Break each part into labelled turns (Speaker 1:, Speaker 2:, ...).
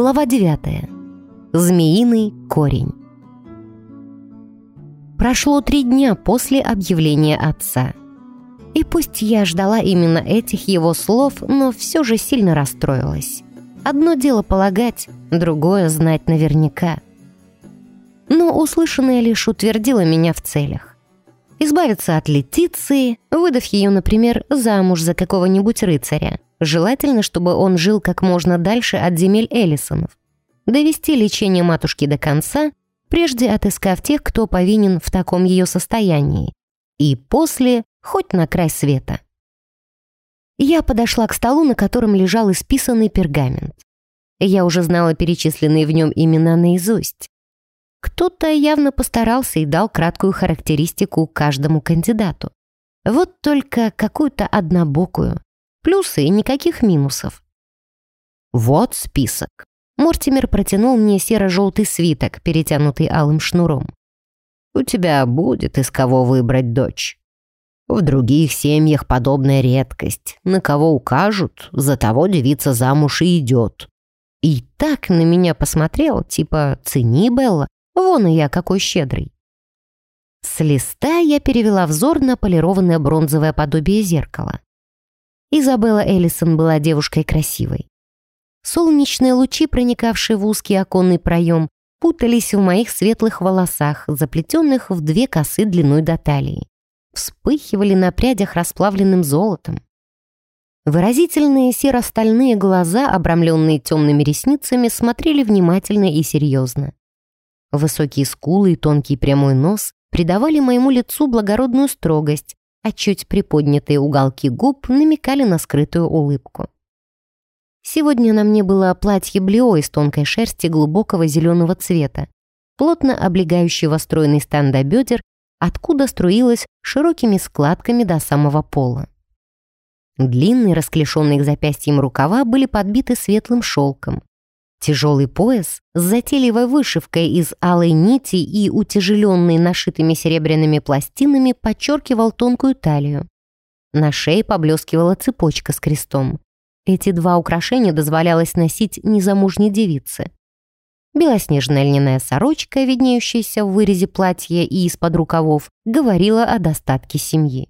Speaker 1: Глава 9. Змеиный корень. Прошло 3 дня после объявления отца. И пусть я ждала именно этих его слов, но все же сильно расстроилась. Одно дело полагать, другое знать наверняка. Но услышанное лишь утвердило меня в целях. Избавиться от Летиции, выдав ее, например, замуж за какого-нибудь рыцаря. Желательно, чтобы он жил как можно дальше от земель Эллисонов. Довести лечение матушки до конца, прежде отыскав тех, кто повинен в таком ее состоянии. И после хоть на край света. Я подошла к столу, на котором лежал исписанный пергамент. Я уже знала перечисленные в нем имена наизусть. Кто-то явно постарался и дал краткую характеристику каждому кандидату. Вот только какую-то однобокую. Плюсы и никаких минусов. Вот список. Мортимер протянул мне серо-желтый свиток, перетянутый алым шнуром. У тебя будет из кого выбрать дочь. В других семьях подобная редкость. На кого укажут, за того девица замуж и идет. И так на меня посмотрел, типа «цени, Белла, вон и я какой щедрый». С листа я перевела взор на полированное бронзовое подобие зеркала. Изабелла Эллисон была девушкой красивой. Солнечные лучи, проникавшие в узкий оконный проем, путались в моих светлых волосах, заплетенных в 2 косы длиной до талии. Вспыхивали на прядях расплавленным золотом. Выразительные серо-стальные глаза, обрамленные темными ресницами, смотрели внимательно и серьезно. Высокие скулы и тонкий прямой нос придавали моему лицу благородную строгость, а чуть приподнятые уголки губ намекали на скрытую улыбку. Сегодня на мне было платье блео из тонкой шерсти глубокого зеленого цвета, плотно облегающего стройный стан до бедер, откуда струилось широкими складками до самого пола. Длинные, расклешенные к запястьям рукава были подбиты светлым шелком. Тяжелый пояс с затейливой вышивкой из алой нити и утяжеленный нашитыми серебряными пластинами подчеркивал тонкую талию. На шее поблескивала цепочка с крестом. Эти 2 украшения дозволялось носить незамужней девице. Белоснежная льняная сорочка, виднеющаяся в вырезе платья и из-под рукавов, говорила о достатке семьи.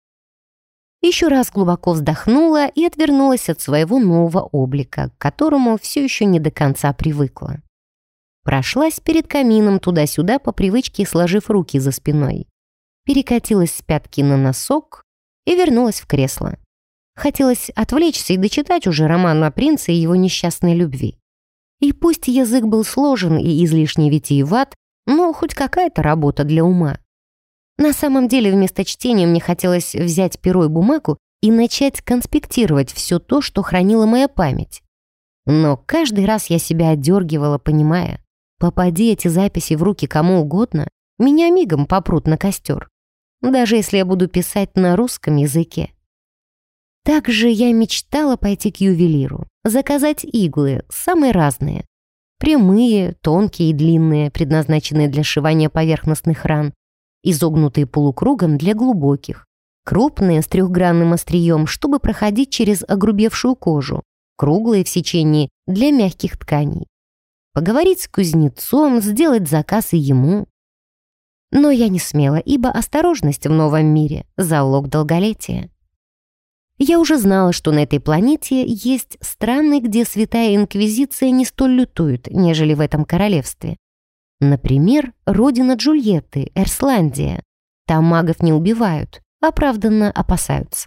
Speaker 1: Еще раз глубоко вздохнула и отвернулась от своего нового облика, к которому все еще не до конца привыкла. Прошлась перед камином туда-сюда по привычке, сложив руки за спиной. Перекатилась с пятки на носок и вернулась в кресло. Хотелось отвлечься и дочитать уже роман о принце и его несчастной любви. И пусть язык был сложен и излишне витиеват, но хоть какая-то работа для ума. На самом деле, вместо чтения мне хотелось взять перо и бумагу и начать конспектировать все то, что хранила моя память. Но каждый раз я себя отдергивала, понимая, попади эти записи в руки кому угодно, меня мигом попрут на костер, даже если я буду писать на русском языке. Также я мечтала пойти к ювелиру, заказать иглы, самые разные. Прямые, тонкие и длинные, предназначенные для сшивания поверхностных ран, изогнутые полукругом для глубоких, крупные с 3-гранным острием, чтобы проходить через огрубевшую кожу, круглые в сечении для мягких тканей. Поговорить с кузнецом, сделать заказ и ему. Но я не смела, ибо осторожность в новом мире – залог долголетия. Я уже знала, что на этой планете есть страны, где святая инквизиция не столь лютует, нежели в этом королевстве. Например, родина Джульетты, Эрсландия. Там магов не убивают, оправданно опасаются.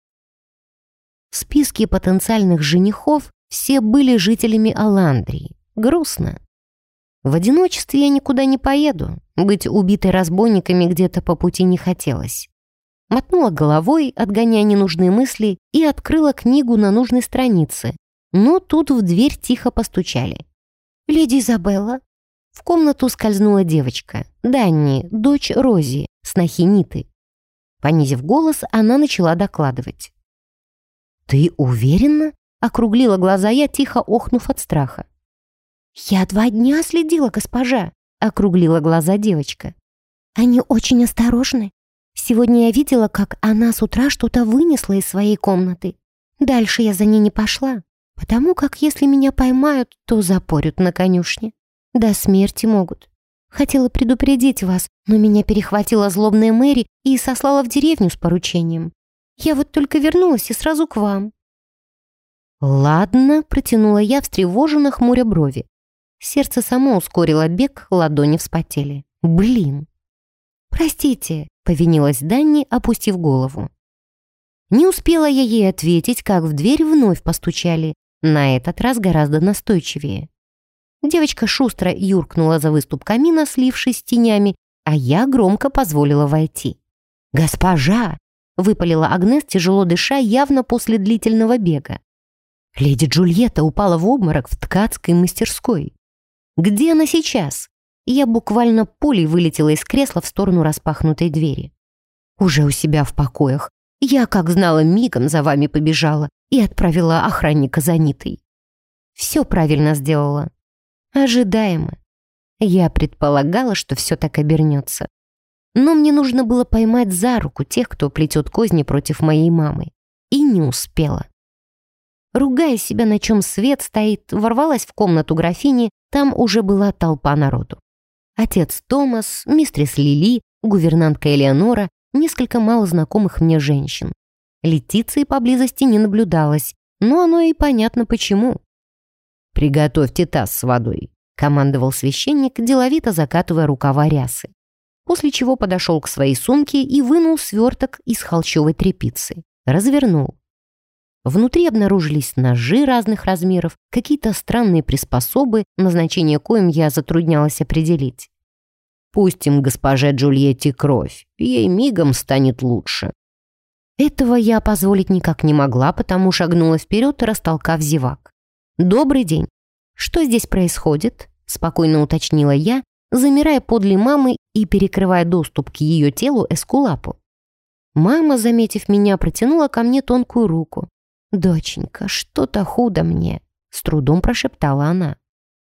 Speaker 1: В списке потенциальных женихов все были жителями Аландрии. Грустно. В одиночестве я никуда не поеду. Быть убитой разбойниками где-то по пути не хотелось. Мотнула головой, отгоняя ненужные мысли, и открыла книгу на нужной странице. Но тут в дверь тихо постучали. «Леди Изабелла?» В комнату скользнула девочка, Данни, дочь Рози, снохи Ниты. Понизив голос, она начала докладывать. «Ты уверена?» — округлила глаза я, тихо охнув от страха. «Я 2 дня следила, госпожа», — округлила глаза девочка. «Они очень осторожны. Сегодня я видела, как она с утра что-то вынесла из своей комнаты. Дальше я за ней не пошла. Потому как если меня поймают, то запорют на конюшне. До смерти могут. Хотела предупредить вас, но меня перехватила злобная Мэри и сослала в деревню с поручением. Я вот только вернулась и сразу к вам». «Ладно», — протянула я, встревоженно хмуря брови. Сердце само ускорило бег, ладони вспотели. «Блин!» «Простите», — повинилась Данни, опустив голову. Не успела я ей ответить, как в дверь вновь постучали, на этот раз гораздо настойчивее. Девочка шустро юркнула за выступ камина, слившись с тенями, а я громко позволила войти. «Госпожа!» — выпалила Агнес, тяжело дыша, явно после длительного бега. Леди Джульетта упала в обморок в ткацкой мастерской. «Где она сейчас?» Я буквально пулей вылетела из кресла в сторону распахнутой двери. «Уже у себя в покоях. Я, как знала, мигом за вами побежала и отправила охранника за Нитой. Все правильно сделала. Ожидаемо. Я предполагала, что все так обернется. Но мне нужно было поймать за руку тех, кто плетет козни против моей мамы. И не успела. Ругая себя, на чем свет стоит, ворвалась в комнату графини, там уже была толпа народу. Отец Томас, мистрис Лили, гувернантка Элеонора, несколько мало знакомых мне женщин. Летиции поблизости не наблюдалось, но оно и понятно почему. «Приготовьте таз с водой», — командовал священник, деловито закатывая рукава рясы. После чего подошел к своей сумке и вынул сверток из холщовой тряпицы. Развернул. Внутри обнаружились ножи разных размеров, какие-то странные приспособы, назначение коим я затруднялась определить. «Пустим госпоже Джульетте кровь, ей мигом станет лучше». Этого я позволить никак не могла, потому шагнула вперед, растолкав зевак. «Добрый день. Что здесь происходит?» — спокойно уточнила я, замирая подле мамы и перекрывая доступ к ее телу эскулапу. Мама, заметив меня, протянула ко мне тонкую руку. «Доченька, что-то худо мне», — с трудом прошептала она.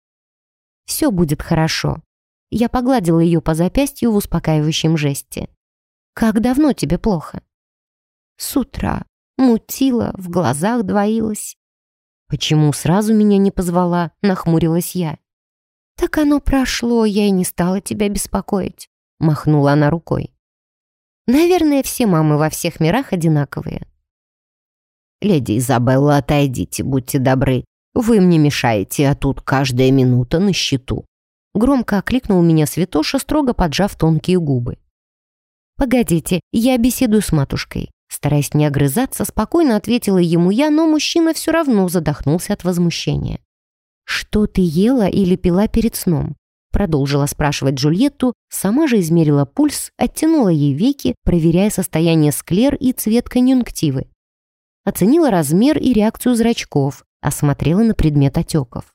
Speaker 1: «Все будет хорошо». Я погладила ее по запястью в успокаивающем жесте. «Как давно тебе плохо?» «С утра. Мутила, в глазах двоилась». «Почему сразу меня не позвала?» — нахмурилась я. «Так оно прошло, я и не стала тебя беспокоить», — махнула она рукой. «Наверное, все мамы во всех мирах одинаковые». «Леди Изабелла, отойдите, будьте добры. Вы мне мешаете, а тут каждая минута на счету». Громко окликнул меня святоша, строго поджав тонкие губы. «Погодите, я беседую с матушкой». Стараясь не огрызаться, спокойно ответила ему я, но мужчина все равно задохнулся от возмущения. «Что ты ела или пила перед сном?» Продолжила спрашивать Джульетту, сама же измерила пульс, оттянула ей веки, проверяя состояние склер и цвет конъюнктивы. Оценила размер и реакцию зрачков, осмотрела на предмет отеков.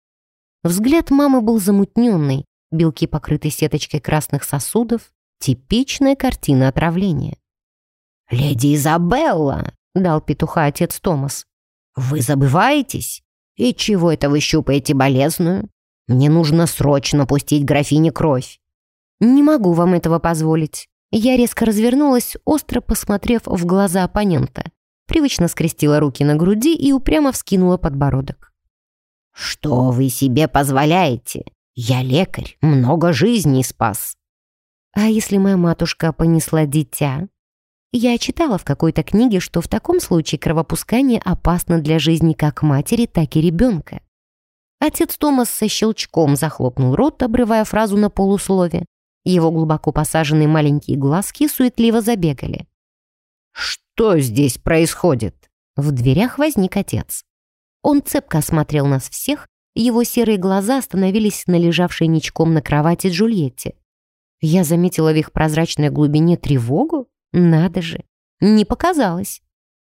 Speaker 1: Взгляд мамы был замутненный, белки покрыты сеточкой красных сосудов, типичная картина отравления. «Леди Изабелла!» — дал петуха отец Томас. «Вы забываетесь? И чего это вы щупаете болезную? Мне нужно срочно пустить графине кровь». «Не могу вам этого позволить». Я резко развернулась, остро посмотрев в глаза оппонента. Привычно скрестила руки на груди и упрямо вскинула подбородок. «Что вы себе позволяете? Я лекарь, много жизней спас». «А если моя матушка понесла дитя?» Я читала в какой-то книге, что в таком случае кровопускание опасно для жизни как матери, так и ребенка. Отец Томас со щелчком захлопнул рот, обрывая фразу на полуслове. Его глубоко посаженные маленькие глазки суетливо забегали. «Что здесь происходит?» В дверях возник отец. Он цепко осмотрел нас всех, его серые глаза остановились на лежавшей ничком на кровати Джульетте. Я заметила в их прозрачной глубине тревогу. Надо же, не показалось.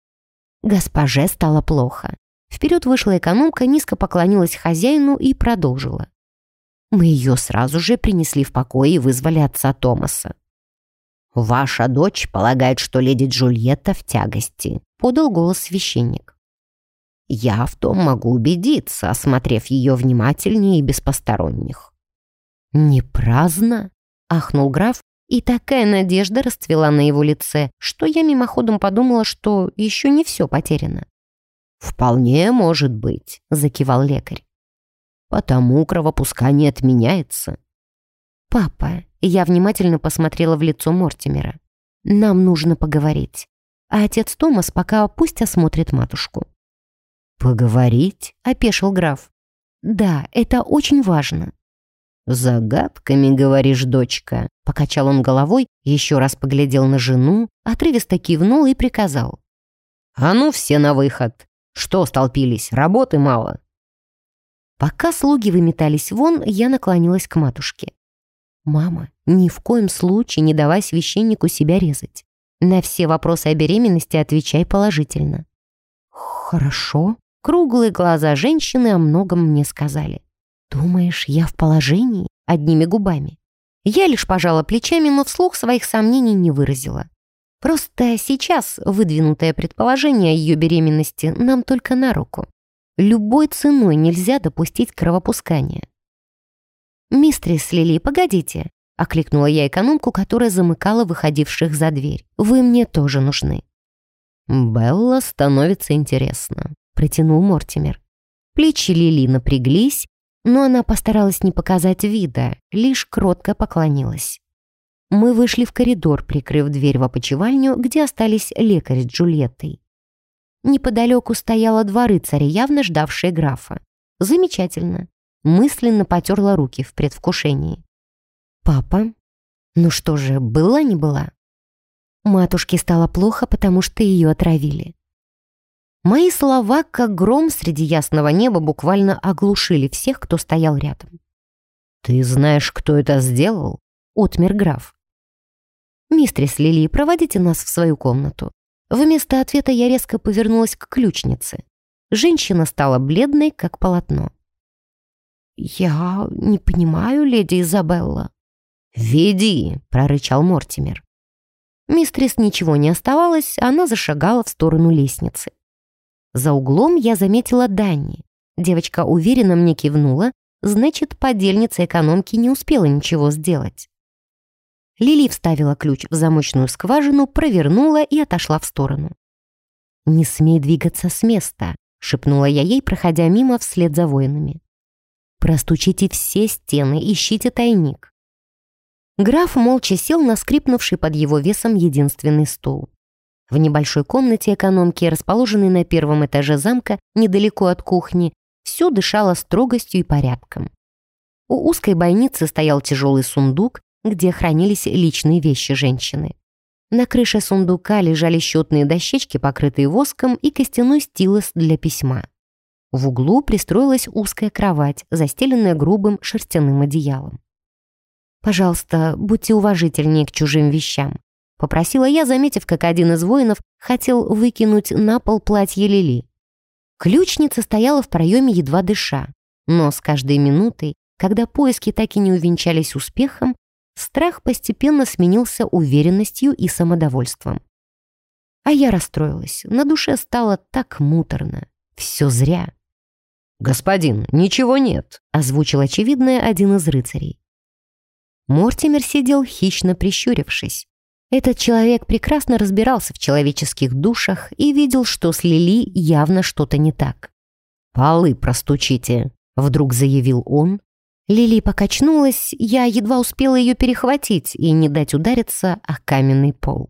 Speaker 1: Госпоже стало плохо. Вперед вышла экономка, низко поклонилась хозяину и продолжила. Мы ее сразу же принесли в покой и вызвали отца Томаса. «Ваша дочь полагает, что леди Джульетта в тягости», — подал голос священник. «Я в том могу убедиться, осмотрев ее внимательнее и без посторонних». «Не праздно?» — ахнул граф, и такая надежда расцвела на его лице, что я мимоходом подумала, что еще не все потеряно.
Speaker 2: «Вполне может быть», — закивал лекарь. «Потому кровопускание отменяется».
Speaker 1: «Папа», — я внимательно посмотрела в лицо Мортимера, «нам нужно поговорить, а отец Томас пока пусть осмотрит матушку».
Speaker 2: «Поговорить?»
Speaker 1: — опешил граф. «Да, это очень важно».
Speaker 2: «Загадками, говоришь, дочка?» — покачал он головой, еще раз поглядел на жену,
Speaker 1: отрывисто кивнул и приказал.
Speaker 2: «А ну все на выход! Что столпились, работы мало!»
Speaker 1: Пока слуги выметались вон, я наклонилась к матушке. «Мама, ни в коем случае не давай священнику себя резать. На все вопросы о беременности отвечай положительно». «Хорошо». Круглые глаза женщины о многом мне сказали. «Думаешь, я в положении?» Одними губами. Я лишь пожала плечами, но вслух своих сомнений не выразила. Просто сейчас выдвинутое предположение о ее беременности нам только на руку. Любой ценой нельзя допустить кровопускания. «Мистрис Лили, погодите!» — окликнула я экономку, которая замыкала выходивших за дверь. «Вы мне тоже нужны».
Speaker 2: «Белла становится интересно», —
Speaker 1: протянул Мортимер. Плечи Лили напряглись, но она постаралась не показать вида, лишь кротко поклонилась. Мы вышли в коридор, прикрыв дверь в опочивальню, где остались лекарь с Джульеттой. Неподалеку стояло два рыцаря, явно ждавшие графа. Замечательно. Мысленно потерла руки в предвкушении. «Папа? Ну что же, была не была?» Матушке стало плохо, потому что ее отравили. Мои слова, как гром среди ясного неба, буквально оглушили всех, кто стоял рядом.
Speaker 2: «Ты знаешь, кто это сделал?»
Speaker 1: — отмер граф. «Мистрис Лили, проводите нас в свою комнату». Вместо ответа я резко повернулась к ключнице. Женщина стала бледной, как полотно. «Я не понимаю, леди Изабелла».
Speaker 2: «Веди!» — прорычал Мортимер.
Speaker 1: Мистрис ничего не оставалось, она зашагала в сторону лестницы. За углом я заметила Данни. Девочка уверенно мне кивнула, значит, подельница экономки не успела ничего сделать. Лили вставила ключ в замочную скважину, провернула и отошла в сторону. «Не смей двигаться с места», — шепнула я ей, проходя мимо вслед за воинами. «Простучите все стены, ищите тайник». Граф молча сел на скрипнувший под его весом единственный стул. В небольшой комнате экономки, расположенной на первом этаже замка, недалеко от кухни, все дышало строгостью и порядком. У узкой бойницы стоял тяжелый сундук, где хранились личные вещи женщины. На крыше сундука лежали счетные дощечки, покрытые воском, и костяной стилус для письма. В углу пристроилась узкая кровать, застеленная грубым шерстяным одеялом. «Пожалуйста, будьте уважительнее к чужим вещам», — попросила я, заметив, как один из воинов хотел выкинуть на пол платье Лили. Ключница стояла в проеме, едва дыша, но с каждой минутой, когда поиски так и не увенчались успехом, страх постепенно сменился уверенностью и самодовольством. А я расстроилась, на душе стало так муторно. Все зря.
Speaker 2: «Господин, ничего нет», —
Speaker 1: озвучил очевидное один из рыцарей. Мортимер сидел, хищно прищурившись. Этот человек прекрасно разбирался в человеческих душах и видел, что с Лили явно что-то не так.
Speaker 2: «Полы простучите», — вдруг заявил он.
Speaker 1: Лили покачнулась, я едва успела ее перехватить и не дать удариться о каменный пол.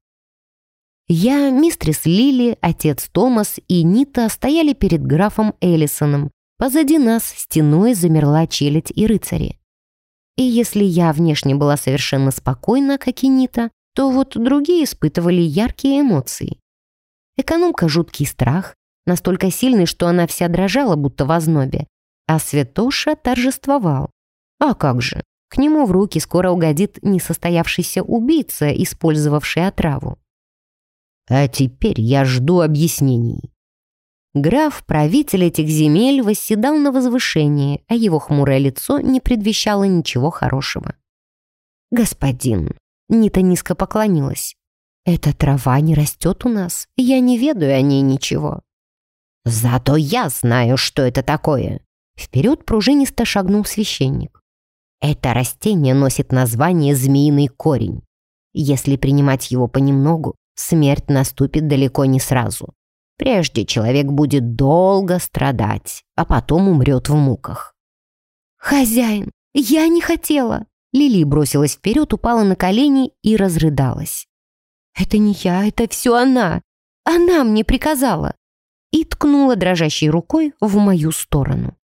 Speaker 1: Я, мистрис Лили, отец Томас и Нита стояли перед графом Эллисоном. Позади нас стеной замерла челядь и рыцари. И если я внешне была совершенно спокойна, как и Нита, то вот другие испытывали яркие эмоции. Экономка — жуткий страх, настолько сильный, что она вся дрожала, будто в ознобе, а Святоша торжествовал. А как же, к нему в руки скоро угодит несостоявшийся убийца, использовавший отраву.
Speaker 2: «А теперь я жду объяснений».
Speaker 1: Граф, правитель этих земель, восседал на возвышении, а его хмурое лицо не предвещало ничего хорошего. «Господин», — Нита низко поклонилась, — «эта трава не растет у нас, я не ведаю о ней ничего».
Speaker 2: «Зато я знаю, что это такое».
Speaker 1: Вперед пружинисто шагнул священник.
Speaker 2: «Это растение носит название змеиный корень. Если принимать его понемногу, смерть наступит далеко не сразу. Прежде человек будет долго страдать, а потом умрет в муках.
Speaker 1: «Хозяин, я не хотела!»
Speaker 2: Лили бросилась вперед, упала на колени и разрыдалась.
Speaker 1: «Это не я, это все она! Она мне приказала!»
Speaker 2: И ткнула дрожащей рукой в мою сторону.